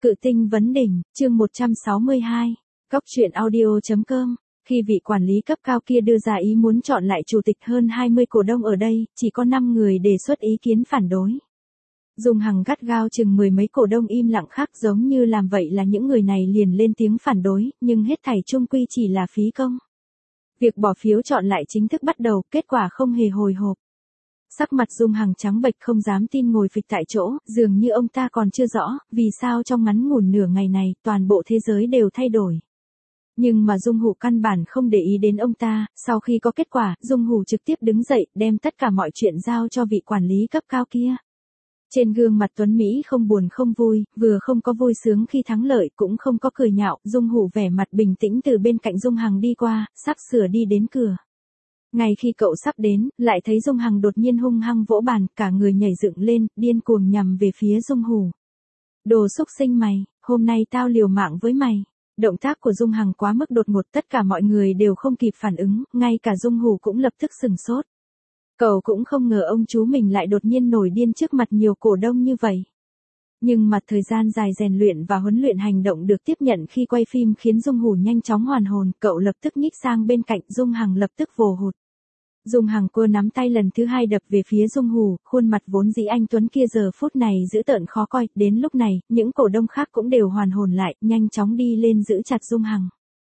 Cự tinh vấn đỉnh, chương 162. Cóc truyện audio.com. Khi vị quản lý cấp cao kia đưa ra ý muốn chọn lại chủ tịch hơn 20 cổ đông ở đây, chỉ có 5 người đề xuất ý kiến phản đối. Dung Hằng gắt gao chừng mười mấy cổ đông im lặng khác giống như làm vậy là những người này liền lên tiếng phản đối, nhưng hết thảy chung quy chỉ là phí công. Việc bỏ phiếu chọn lại chính thức bắt đầu, kết quả không hề hồi hộp. Sắc mặt Dung Hằng trắng bệch không dám tin ngồi phịch tại chỗ, dường như ông ta còn chưa rõ, vì sao trong ngắn ngủn nửa ngày này, toàn bộ thế giới đều thay đổi. Nhưng mà Dung Hủ căn bản không để ý đến ông ta, sau khi có kết quả, Dung Hủ trực tiếp đứng dậy, đem tất cả mọi chuyện giao cho vị quản lý cấp cao kia. Trên gương mặt Tuấn Mỹ không buồn không vui, vừa không có vui sướng khi thắng lợi, cũng không có cười nhạo, Dung Hủ vẻ mặt bình tĩnh từ bên cạnh Dung Hằng đi qua, sắp sửa đi đến cửa. Ngay khi cậu sắp đến, lại thấy Dung Hằng đột nhiên hung hăng vỗ bàn, cả người nhảy dựng lên, điên cuồng nhằm về phía Dung Hủ. Đồ xúc sinh mày, hôm nay tao liều mạng với mày. Động tác của Dung Hằng quá mức đột ngột, tất cả mọi người đều không kịp phản ứng, ngay cả Dung Hủ cũng lập tức sừng sốt. Cậu cũng không ngờ ông chú mình lại đột nhiên nổi điên trước mặt nhiều cổ đông như vậy. Nhưng mà thời gian dài rèn luyện và huấn luyện hành động được tiếp nhận khi quay phim khiến Dung Hủ nhanh chóng hoàn hồn, cậu lập tức nhích sang bên cạnh, Dung Hằng lập tức vồ hụt. Dung Hằng cô nắm tay lần thứ hai đập về phía Dung Hủ, khuôn mặt vốn dĩ anh tuấn kia giờ phút này dữ tợn khó coi, đến lúc này, những cổ đông khác cũng đều hoàn hồn lại, nhanh chóng đi lên giữ chặt Dung Hằng.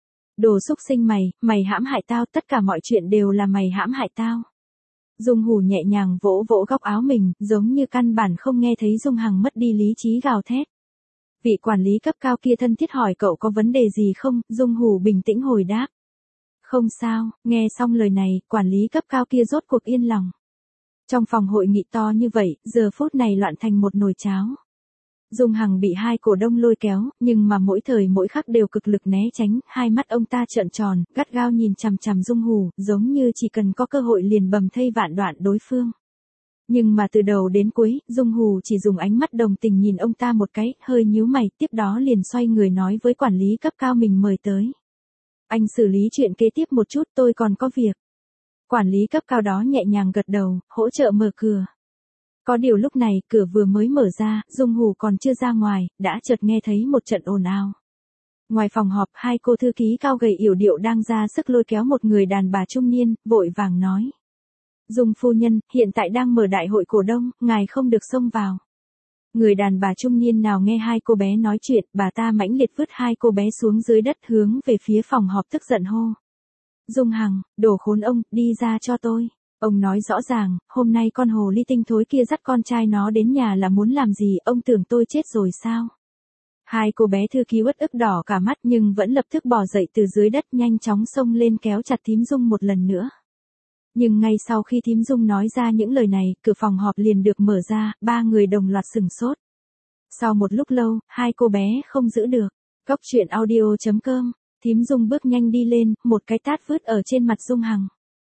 Đồ xúc sinh mày hãm hại tao, tất cả mọi chuyện đều là mày hãm hại tao. Dung Hủ nhẹ nhàng vỗ vỗ góc áo mình, giống như căn bản không nghe thấy Dung Hằng mất đi lý trí gào thét. Vị quản lý cấp cao kia thân thiết hỏi cậu có vấn đề gì không, Dung Hủ bình tĩnh hồi đáp. Không sao, nghe xong lời này, quản lý cấp cao kia rốt cuộc yên lòng. Trong phòng hội nghị to như vậy, giờ phút này loạn thành một nồi cháo. Dung Hằng bị hai cổ đông lôi kéo, nhưng mà mỗi thời mỗi khắc đều cực lực né tránh, hai mắt ông ta trợn tròn, gắt gao nhìn chằm chằm Dung Hủ, giống như chỉ cần có cơ hội liền bầm thây vạn đoạn đối phương. Nhưng mà từ đầu đến cuối, Dung Hủ chỉ dùng ánh mắt đồng tình nhìn ông ta một cái, hơi nhíu mày, tiếp đó liền xoay người nói với quản lý cấp cao mình mời tới. Anh xử lý chuyện kế tiếp một chút, tôi còn có việc. Quản lý cấp cao đó nhẹ nhàng gật đầu, hỗ trợ mở cửa. Có điều lúc này, cửa vừa mới mở ra, Dung Hủ còn chưa ra ngoài, đã chợt nghe thấy một trận ồn ào. Ngoài phòng họp, hai cô thư ký cao gầy yểu điệu đang ra sức lôi kéo một người đàn bà trung niên, vội vàng nói. Dung phu nhân, hiện tại đang mở đại hội cổ đông, ngài không được xông vào. Người đàn bà trung niên nào nghe hai cô bé nói chuyện, bà ta mãnh liệt vứt hai cô bé xuống dưới đất hướng về phía phòng họp tức giận hô. Dung Hằng, đồ khốn ông, đi ra cho tôi. Ông nói rõ ràng, hôm nay con hồ ly tinh thối kia dắt con trai nó đến nhà là muốn làm gì, ông tưởng tôi chết rồi sao? Hai cô bé thư ký uất ức đỏ cả mắt nhưng vẫn lập tức bò dậy từ dưới đất nhanh chóng xông lên kéo chặt thím Dung một lần nữa. Nhưng ngay sau khi thím Dung nói ra những lời này, cửa phòng họp liền được mở ra, ba người đồng loạt sừng sốt. Sau một lúc lâu, hai cô bé không giữ được. Cóc truyện audio.com, thím Dung bước nhanh đi lên, một cái tát vứt ở trên mặt Dung Hằng.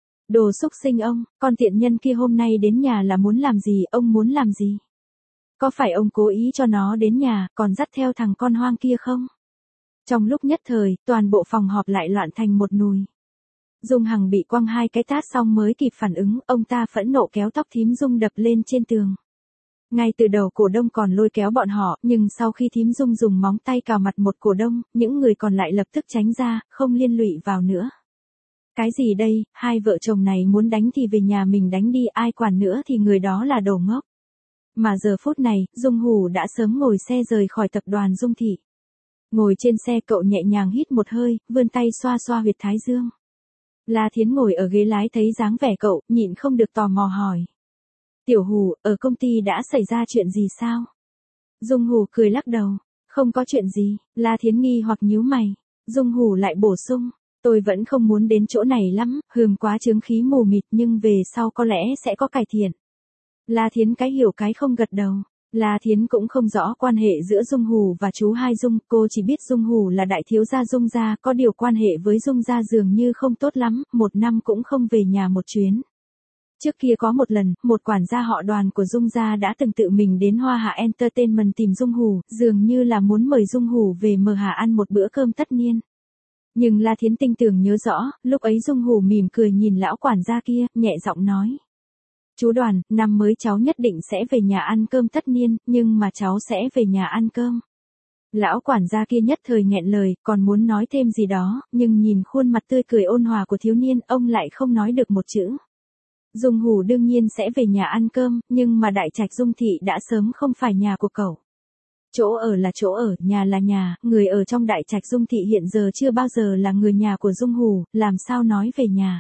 Đồ xúc sinh ông, con tiện nhân kia hôm nay đến nhà là muốn làm gì, ông muốn làm gì? Có phải ông cố ý cho nó đến nhà, còn dắt theo thằng con hoang kia không? Trong lúc nhất thời, toàn bộ phòng họp lại loạn thành một nùi. Dung Hằng bị quăng hai cái tát xong mới kịp phản ứng, ông ta phẫn nộ kéo tóc thím Dung đập lên trên tường. Ngay từ đầu cổ đông còn lôi kéo bọn họ, nhưng sau khi thím Dung dùng móng tay cào mặt một cổ đông, những người còn lại lập tức tránh ra, không liên lụy vào nữa. Cái gì đây, hai vợ chồng này muốn đánh thì về nhà mình đánh đi, ai quản nữa thì người đó là đồ ngốc. Mà giờ phút này, Dung Hủ đã sớm ngồi xe rời khỏi tập đoàn Dung Thị. Ngồi trên xe cậu nhẹ nhàng hít một hơi, vươn tay xoa xoa huyệt thái dương. La Thiến ngồi ở ghế lái thấy dáng vẻ cậu, nhịn không được tò mò hỏi. Tiểu Hủ, ở công ty đã xảy ra chuyện gì sao? Dung Hủ cười lắc đầu. Không có chuyện gì, La Thiến nghi hoặc nhíu mày. Dung Hủ lại bổ sung. Tôi vẫn không muốn đến chỗ này lắm, hườm quá chướng khí mù mịt nhưng về sau có lẽ sẽ có cải thiện. La Thiến cái hiểu cái không gật đầu. La Thiến cũng không rõ quan hệ giữa Dung Hủ và chú Hai Dung, cô chỉ biết Dung Hủ là đại thiếu gia Dung gia, có điều quan hệ với Dung gia dường như không tốt lắm, một năm cũng không về nhà một chuyến. Trước kia có một lần, một quản gia họ Đoàn của Dung gia đã từng tự mình đến Hoa Hạ Entertainment tìm Dung Hủ, dường như là muốn mời Dung Hủ về mở Hạ ăn một bữa cơm tất niên. Nhưng La Thiến tinh tường nhớ rõ, lúc ấy Dung Hủ mỉm cười nhìn lão quản gia kia, nhẹ giọng nói. Chú Đoàn, năm mới cháu nhất định sẽ về nhà ăn cơm tất niên, nhưng mà cháu sẽ về nhà ăn cơm. Lão quản gia kia nhất thời nghẹn lời, còn muốn nói thêm gì đó, nhưng nhìn khuôn mặt tươi cười ôn hòa của thiếu niên, ông lại không nói được một chữ. Dung Hủ đương nhiên sẽ về nhà ăn cơm, nhưng mà đại trạch Dung thị đã sớm không phải nhà của cậu. Chỗ ở là chỗ ở, nhà là nhà, người ở trong đại trạch Dung thị hiện giờ chưa bao giờ là người nhà của Dung Hủ, làm sao nói về nhà.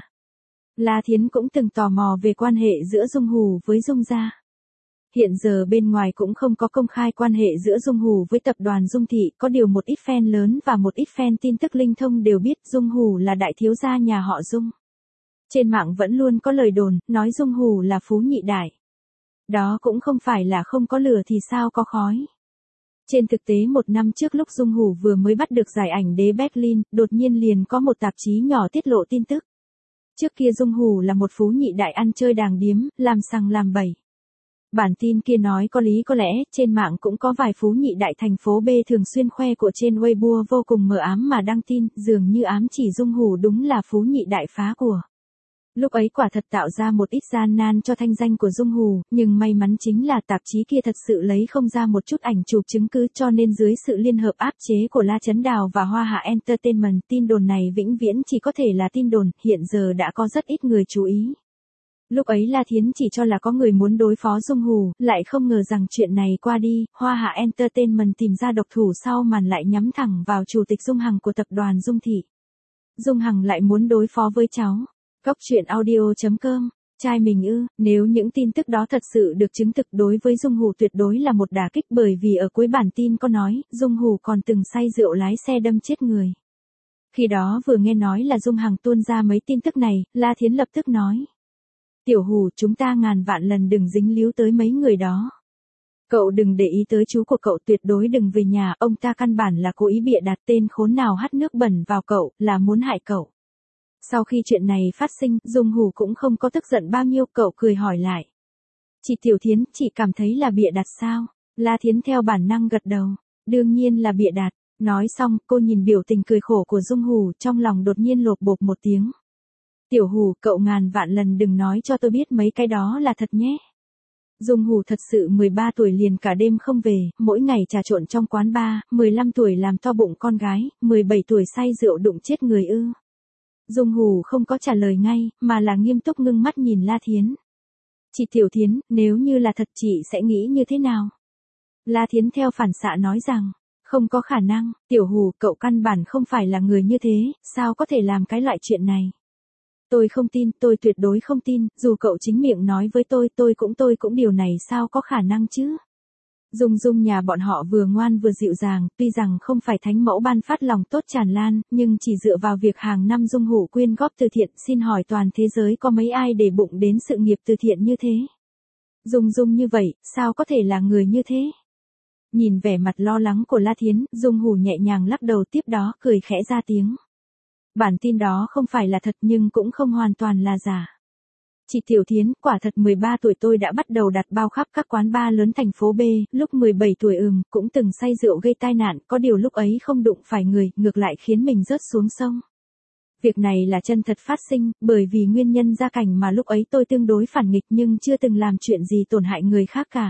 La Thiến cũng từng tò mò về quan hệ giữa Dung Hủ với Dung gia. Hiện giờ bên ngoài cũng không có công khai quan hệ giữa Dung Hủ với tập đoàn Dung thị, có điều một ít fan lớn và một ít fan tin tức linh thông đều biết Dung Hủ là đại thiếu gia nhà họ Dung. Trên mạng vẫn luôn có lời đồn, nói Dung Hủ là phú nhị đại. Đó cũng không phải là không có lửa thì sao có khói. Trên thực tế một năm trước lúc Dung Hủ vừa mới bắt được giải ảnh đế Berlin, đột nhiên liền có một tạp chí nhỏ tiết lộ tin tức. Trước kia Dung Hủ là một phú nhị đại ăn chơi đàng điếm, làm sằng làm bậy. Bản tin kia nói có lý có lẽ, trên mạng cũng có vài phú nhị đại thành phố B thường xuyên khoe của trên Weibo vô cùng mờ ám mà đăng tin, dường như ám chỉ Dung Hủ đúng là phú nhị đại phá của. Lúc ấy quả thật tạo ra một ít gian nan cho thanh danh của Dung Hủ, nhưng may mắn chính là tạp chí kia thật sự lấy không ra một chút ảnh chụp chứng cứ, cho nên dưới sự liên hợp áp chế của La Chấn Đào và Hoa Hạ Entertainment, tin đồn này vĩnh viễn chỉ có thể là tin đồn, hiện giờ đã có rất ít người chú ý. Lúc ấy La Thiến chỉ cho là có người muốn đối phó Dung Hủ, lại không ngờ rằng chuyện này qua đi, Hoa Hạ Entertainment tìm ra độc thủ sau màn lại nhắm thẳng vào chủ tịch Dung Hằng của tập đoàn Dung thị. Dung Hằng lại muốn đối phó với cháu. Cóc truyện audio.com, trai mình ư, nếu những tin tức đó thật sự được chứng thực đối với Dung Hủ tuyệt đối là một đả kích, bởi vì ở cuối bản tin có nói, Dung Hủ còn từng say rượu lái xe đâm chết người. Khi đó vừa nghe nói là Dung Hằng tuôn ra mấy tin tức này, La Thiến lập tức nói. Tiểu Hủ, chúng ta ngàn vạn lần đừng dính líu tới mấy người đó. Cậu đừng để ý tới chú của cậu, tuyệt đối đừng về nhà, ông ta căn bản là cố ý bịa đặt, tên khốn nào hắt nước bẩn vào cậu, là muốn hại cậu. Sau khi chuyện này phát sinh, Dung Hủ cũng không có tức giận bao nhiêu, cậu cười hỏi lại. Chị Tiểu Thiến, chị cảm thấy là bịa đặt sao? La Thiến theo bản năng gật đầu. Đương nhiên là bịa đặt. Nói xong, cô nhìn biểu tình cười khổ của Dung Hủ, trong lòng đột nhiên lột bột một tiếng. Tiểu Hủ, cậu ngàn vạn lần đừng nói cho tôi biết mấy cái đó là thật nhé. Dung Hủ thật sự 13 tuổi liền cả đêm không về, mỗi ngày trà trộn trong quán bar, 15 tuổi làm to bụng con gái, 17 tuổi say rượu đụng chết người ư. Dung Hủ không có trả lời ngay, mà là nghiêm túc ngưng mắt nhìn La Thiến. Chị Tiểu Thiến, nếu như là thật chị sẽ nghĩ như thế nào? La Thiến theo phản xạ nói rằng, không có khả năng, Tiểu Hủ, cậu căn bản không phải là người như thế, sao có thể làm cái loại chuyện này? Tôi không tin, tôi tuyệt đối không tin, dù cậu chính miệng nói với tôi cũng điều này sao có khả năng chứ? Dung Dung nhà bọn họ vừa ngoan vừa dịu dàng, tuy rằng không phải thánh mẫu ban phát lòng tốt tràn lan, nhưng chỉ dựa vào việc hàng năm Dung Hủ quyên góp từ thiện, xin hỏi toàn thế giới có mấy ai để bụng đến sự nghiệp từ thiện như thế? Dung Dung như vậy, sao có thể là người như thế? Nhìn vẻ mặt lo lắng của La Thiến, Dung Hủ nhẹ nhàng lắc đầu, tiếp đó cười khẽ ra tiếng. Bản tin đó không phải là thật nhưng cũng không hoàn toàn là giả. Chị Tiểu Thiến, quả thật 13 tuổi tôi đã bắt đầu đặt bao khắp các quán bar lớn thành phố B, lúc 17 tuổi cũng từng say rượu gây tai nạn, có điều lúc ấy không đụng phải người, ngược lại khiến mình rớt xuống sông. Việc này là chân thật phát sinh, bởi vì nguyên nhân gia cảnh mà lúc ấy tôi tương đối phản nghịch nhưng chưa từng làm chuyện gì tổn hại người khác cả.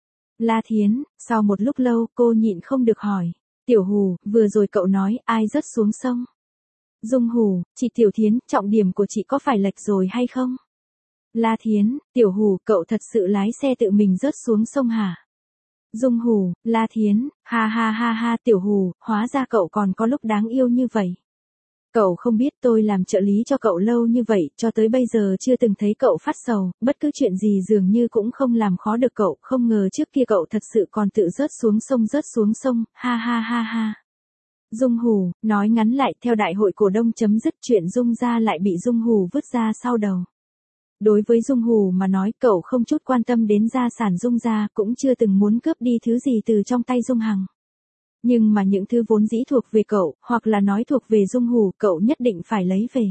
La Thiến, sau một lúc lâu cô nhịn không được hỏi. Tiểu Hủ, vừa rồi cậu nói ai rớt xuống sông? Dung Hủ, chị Tiểu Thiến, trọng điểm của chị có phải lệch rồi hay không? La Thiến, Tiểu Hủ, cậu thật sự lái xe tự mình rớt xuống sông hả? Dung Hủ, La Thiến, ha ha ha ha, Tiểu Hủ, hóa ra cậu còn có lúc đáng yêu như vậy. Cậu không biết tôi làm trợ lý cho cậu lâu như vậy, cho tới bây giờ chưa từng thấy cậu phát sầu, bất cứ chuyện gì dường như cũng không làm khó được cậu, không ngờ trước kia cậu thật sự còn tự rớt xuống sông, ha ha ha ha. Dung Hủ, nói ngắn lại, theo đại hội cổ đông chấm dứt, chuyện Dung gia lại bị Dung Hủ vứt ra sau đầu. Đối với Dung Hủ mà nói, cậu không chút quan tâm đến gia sản Dung gia, cũng chưa từng muốn cướp đi thứ gì từ trong tay Dung Hằng. Nhưng mà những thứ vốn dĩ thuộc về cậu, hoặc là nói thuộc về Dung Hủ, cậu nhất định phải lấy về.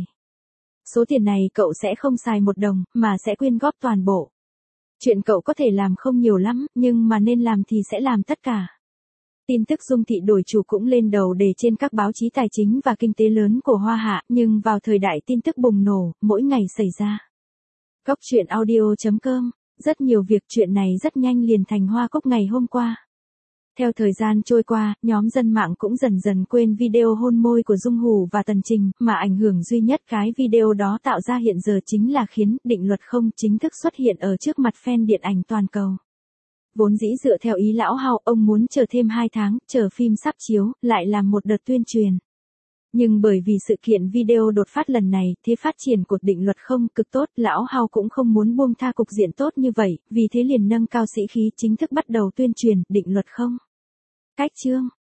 Số tiền này cậu sẽ không xài một đồng, mà sẽ quyên góp toàn bộ. Chuyện cậu có thể làm không nhiều lắm, nhưng mà nên làm thì sẽ làm tất cả. Tin tức Dung thị đổi chủ cũng lên đầu đề trên các báo chí tài chính và kinh tế lớn của Hoa Hạ, nhưng vào thời đại tin tức bùng nổ, mỗi ngày xảy ra. Cóc truyện audio.com, rất nhiều việc, chuyện này rất nhanh liền thành hoa cúc ngày hôm qua. Theo thời gian trôi qua, nhóm dân mạng cũng dần dần quên video hôn môi của Dung Hủ và Tần Trình, mà ảnh hưởng duy nhất cái video đó tạo ra hiện giờ chính là khiến Định Luật Không chính thức xuất hiện ở trước mặt fan điện ảnh toàn cầu. Vốn dĩ dựa theo ý lão Hao, ông muốn chờ thêm 2 tháng, chờ phim sắp chiếu, lại làm một đợt tuyên truyền. Nhưng bởi vì sự kiện video đột phát lần này, thế phát triển của Định Luật Không cực tốt, lão Hao cũng không muốn buông tha cục diện tốt như vậy, vì thế liền nâng cao sĩ khí chính thức bắt đầu tuyên truyền Định Luật Không. Cách chương